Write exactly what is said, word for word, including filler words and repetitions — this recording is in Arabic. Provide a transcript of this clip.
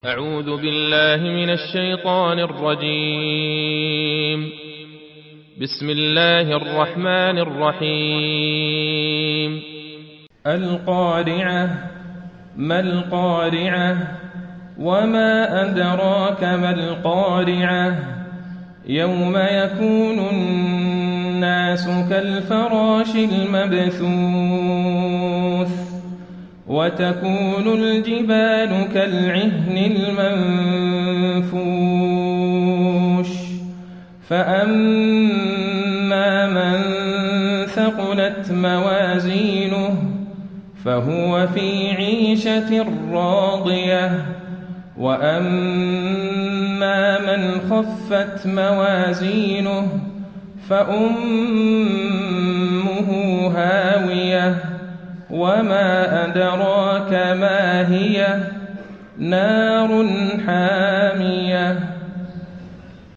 أعوذ بالله من الشيطان الرجيم. بسم الله الرحمن الرحيم. القارعة. ما القارعة؟ وما أدراك ما القارعة؟ يوم يكون الناس كالفراش المبثوث وتكون الجبال كالعهن المنفوش فأما من ثقلت موازينه فهو في عيشة راضية وأما من خفت موازينه فأمه هاوية وما أدراك ما هي نار حامية.